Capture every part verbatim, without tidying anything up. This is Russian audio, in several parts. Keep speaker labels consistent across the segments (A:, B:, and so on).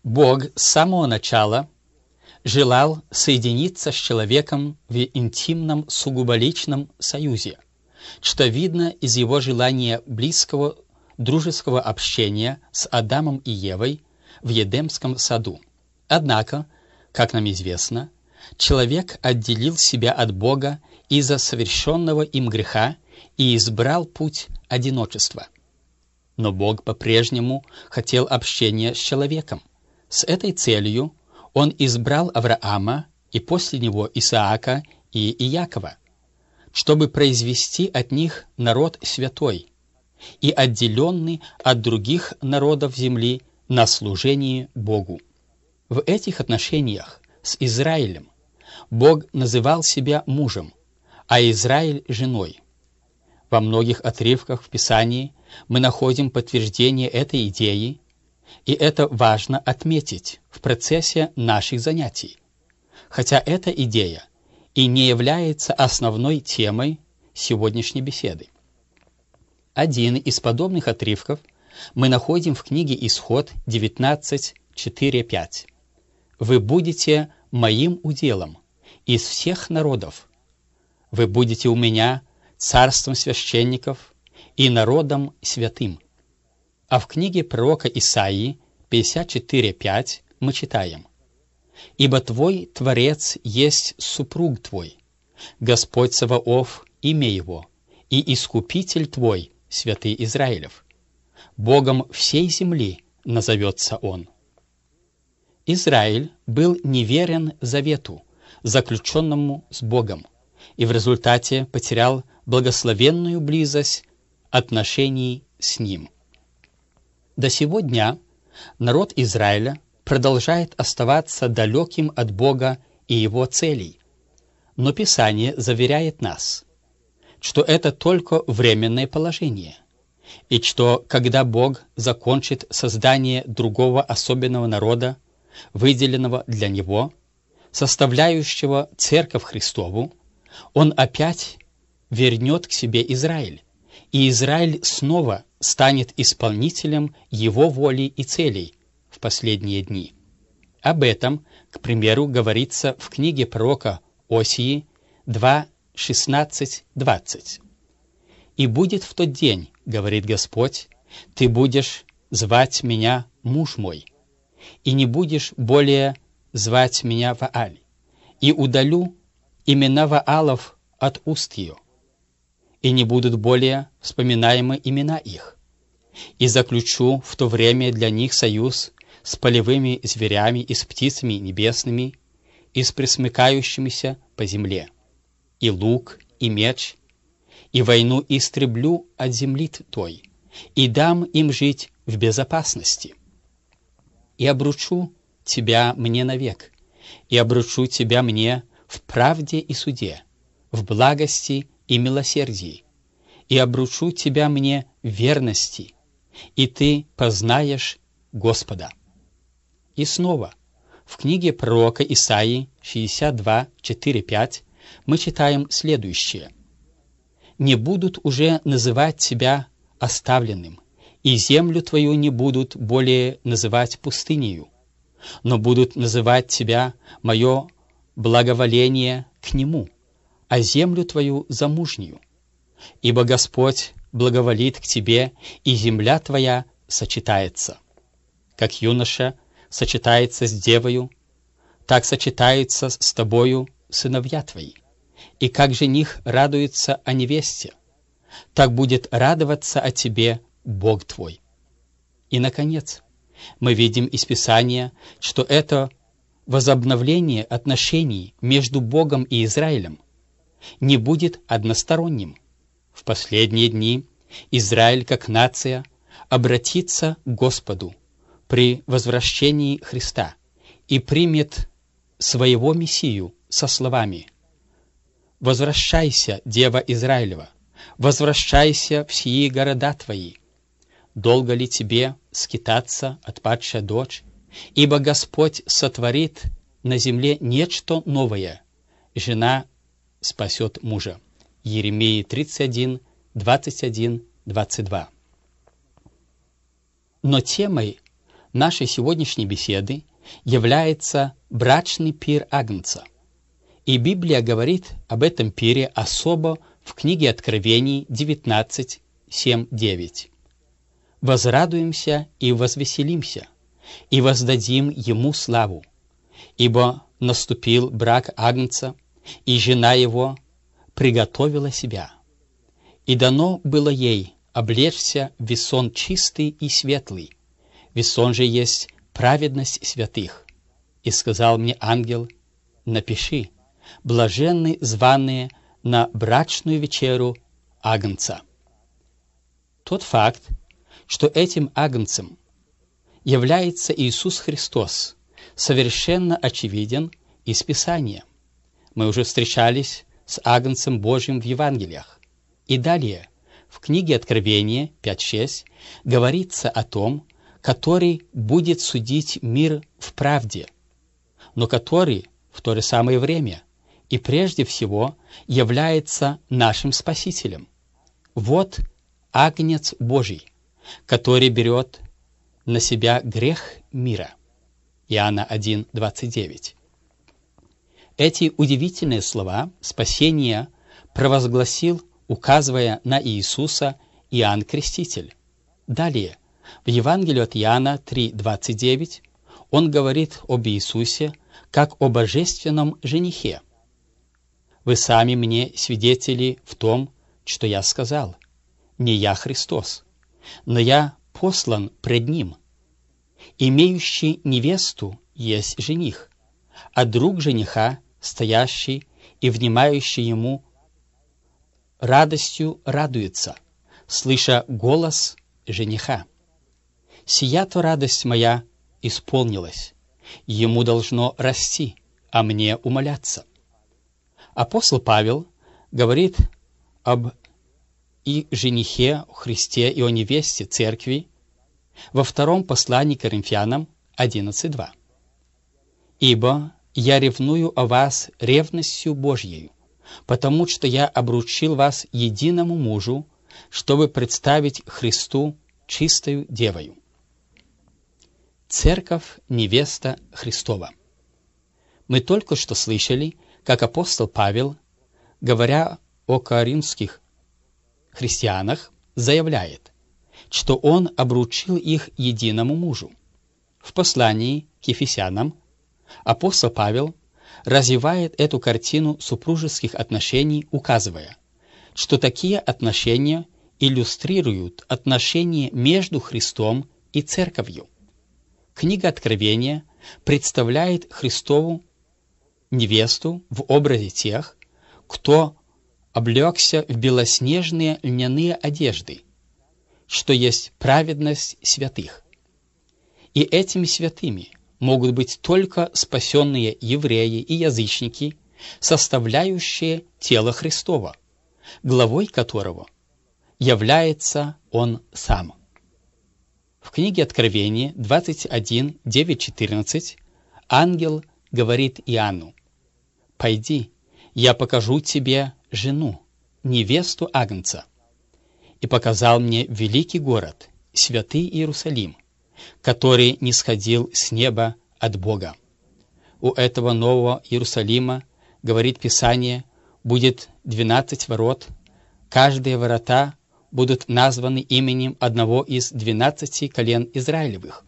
A: Бог с самого начала желал соединиться с человеком в интимном, сугубо личном союзе, что видно из его желания близкого, дружеского общения с Адамом и Евой в Едемском саду. Однако, как нам известно, человек отделил себя от Бога из-за совершенного им греха и избрал путь одиночества. Но Бог по-прежнему хотел общения с человеком. С этой целью Он избрал Авраама и после него Исаака и Иакова, чтобы произвести от них народ святой и отделенный от других народов земли на служение Богу. В этих отношениях с Израилем Бог называл себя мужем, а Израиль – женой. Во многих отрывках в Писании мы находим подтверждение этой идеи, и это важно отметить в процессе наших занятий, хотя эта идея и не является основной темой сегодняшней беседы. Один из подобных отрывков мы находим в книге Исход девятнадцать, четыре, пять. «Вы будете моим уделом из всех народов. Вы будете у меня царством священников и народом святым». А в книге пророка Исаии пятьдесят четыре, пять мы читаем: «Ибо твой Творец есть супруг твой, Господь Саваоф имя его, и Искупитель твой, святый Израилев. Богом всей земли назовется он». Израиль был неверен завету, заключенному с Богом, и в результате потерял благословенную близость отношений с Ним. До сего дня народ Израиля продолжает оставаться далеким от Бога и Его целей, но Писание заверяет нас, что это только временное положение, и что, когда Бог закончит создание другого особенного народа, выделенного для Него, составляющего Церковь Христову, Он опять вернет к себе Израиль, и Израиль снова станет исполнителем Его воли и целей в последние дни. Об этом, к примеру, говорится в книге пророка Осии два, шестнадцать, двадцать. «И будет в тот день, — говорит Господь, — ты будешь звать меня муж мой, и не будешь более звать меня Вааль, и удалю имена Ваалов от уст ее, и не будут более вспоминаемы имена их, и заключу в то время для них союз с полевыми зверями и с птицами небесными, и с пресмыкающимися по земле, и лук, и меч, и войну истреблю от земли той, и дам им жить в безопасности. И обручу тебя мне навек, и обручу тебя мне в правде и суде, в благости и милосердии, и обручу тебя мне в верности, и ты познаешь Господа». И снова в книге пророка Исаии шестьдесят два, четыре, пять мы читаем следующее: «Не будут уже называть тебя оставленным, и землю твою не будут более называть пустынею, но будут называть тебя мое благоволение к нему, а землю твою замужнюю. Ибо Господь благоволит к тебе, и земля твоя сочетается. Как юноша сочетается с девою, так сочетаются с тобою сыновья твои. И как жених радуется о невесте, так будет радоваться о тебе Бог твой». И, наконец, мы видим из Писания, что это возобновление отношений между Богом и Израилем не будет односторонним. В последние дни Израиль, как нация, обратится к Господу при возвращении Христа и примет своего Мессию со словами: «Возвращайся, Дева Израилева, возвращайся в сии города твои. Долго ли тебе скитаться, отпадшая дочь? Ибо Господь сотворит на земле нечто новое. Жена спасет мужа». Иеремии тридцать один, двадцать один, двадцать два. Но темой нашей сегодняшней беседы является брачный пир Агнца. И Библия говорит об этом пире особо в книге Откровений девятнадцать, семь, девять. «Возрадуемся и возвеселимся, и воздадим Ему славу, ибо наступил брак Агнца, и жена Его приготовила себя. И дано было ей облечься в весон чистый и светлый, весон же есть праведность святых. И сказал мне ангел: напиши, блаженны званые на брачную вечеру Агнца». Тот факт, что этим Агнцем является Иисус Христос, совершенно очевиден из Писания. Мы уже встречались с Агнцем Божьим в Евангелиях. И далее, в книге Откровения пять шесть, говорится о том, который будет судить мир в правде, но который в то же самое время и прежде всего является нашим Спасителем. Вот Агнец Божий, который берет на себя грех мира. Иоанна один, двадцать девять. Эти удивительные слова спасения провозгласил, указывая на Иисуса, Иоанн Креститель. Далее, в Евангелии от Иоанна три, двадцать девять, он говорит об Иисусе как о божественном женихе. «Вы сами мне свидетели в том, что я сказал. Не я Христос, но я послан пред Ним. Имеющий невесту есть жених, а друг жениха, стоящий и внимающий ему, радостью радуется, слыша голос жениха. Сия-то радость моя исполнилась, ему должно расти, а мне умоляться». Апостол Павел говорит об и женихе, о Христе и о невесте церкви во втором послании к Коринфянам одиннадцать, два. «Ибо я ревную о вас ревностью Божьею, потому что я обручил вас единому мужу, чтобы представить Христу чистою девою». Церковь – невеста Христова. Мы только что слышали, как апостол Павел, говоря о коринфских христианах, заявляет, что он обручил их единому мужу. В послании к Ефесянам апостол Павел развивает эту картину супружеских отношений, указывая, что такие отношения иллюстрируют отношения между Христом и Церковью. Книга Откровения представляет Христову невесту в образе тех, кто облегся в белоснежные льняные одежды, что есть праведность святых. И этими святыми могут быть только спасенные евреи и язычники, составляющие тело Христова, главой которого является Он сам. В книге Откровения двадцать один, девять, четырнадцать ангел говорит Иоанну: «Пойди, я покажу тебе жену, невесту Агнца». И показал мне великий город, святый Иерусалим, который нисходил с неба от Бога. У этого нового Иерусалима, говорит Писание, будет двенадцать ворот, каждые ворота будут названы именем одного из двенадцати колен Израилевых.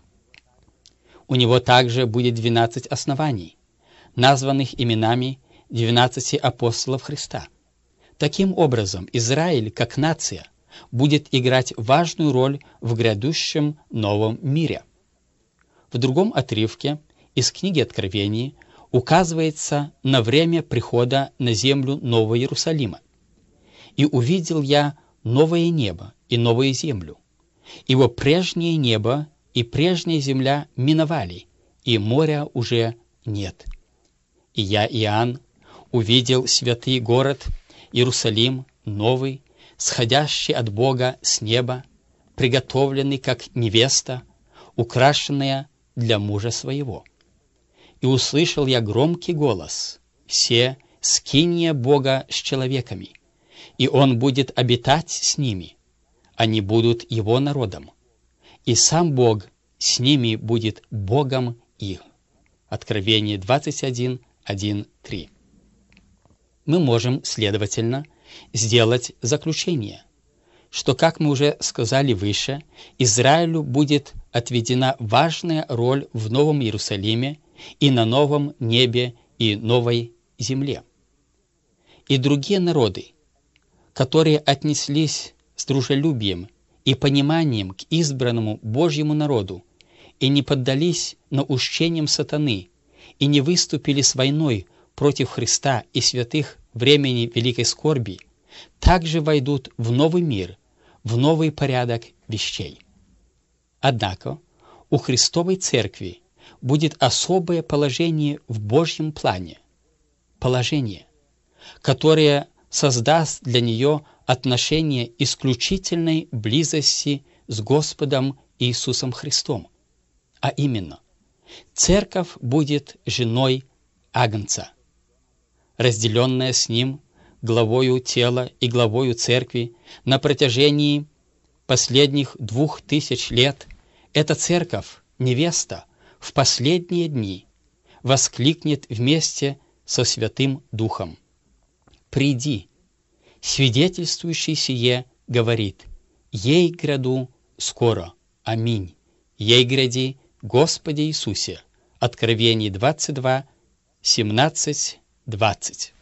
A: У него также будет двенадцать оснований, названных именами двенадцати апостолов Христа. Таким образом, Израиль, как нация, будет играть важную роль в грядущем новом мире. В другом отрывке из книги Откровений указывается на время прихода на землю Нового Иерусалима. «И увидел я новое небо и новую землю, ибо прежнее небо и прежняя земля миновали, и моря уже нет. И я, Иоанн, увидел святый город Иерусалим, новый, сходящий от Бога с неба, приготовленный как невеста, украшенная для мужа своего. И услышал я громкий голос: «Се скиния Бога с человеками, и Он будет обитать с ними, они будут Его народом, и сам Бог с ними будет Богом их». Откровение двадцать один, один, три. Мы можем, следовательно, сделать заключение, что, как мы уже сказали выше, Израилю будет отведена важная роль в Новом Иерусалиме и на новом небе и новой земле. И другие народы, которые отнеслись с дружелюбием и пониманием к избранному Божьему народу и не поддались наущениям сатаны и не выступили с войной против Христа и святых времени великой скорби, также войдут в новый мир, в новый порядок вещей. Однако у Христовой Церкви будет особое положение в Божьем плане, положение, которое создаст для нее отношение исключительной близости с Господом Иисусом Христом, а именно, Церковь будет женой Агнца, разделенная с Ним главою тела и главою Церкви на протяжении последних двух тысяч лет. Эта Церковь, невеста, в последние дни воскликнет вместе со Святым Духом: «Приди!» Свидетельствующий сие говорит: «Ей гряду скоро. Аминь. Ей гряди, Господи Иисусе». Откровение двадцать два, семнадцать, двадцать.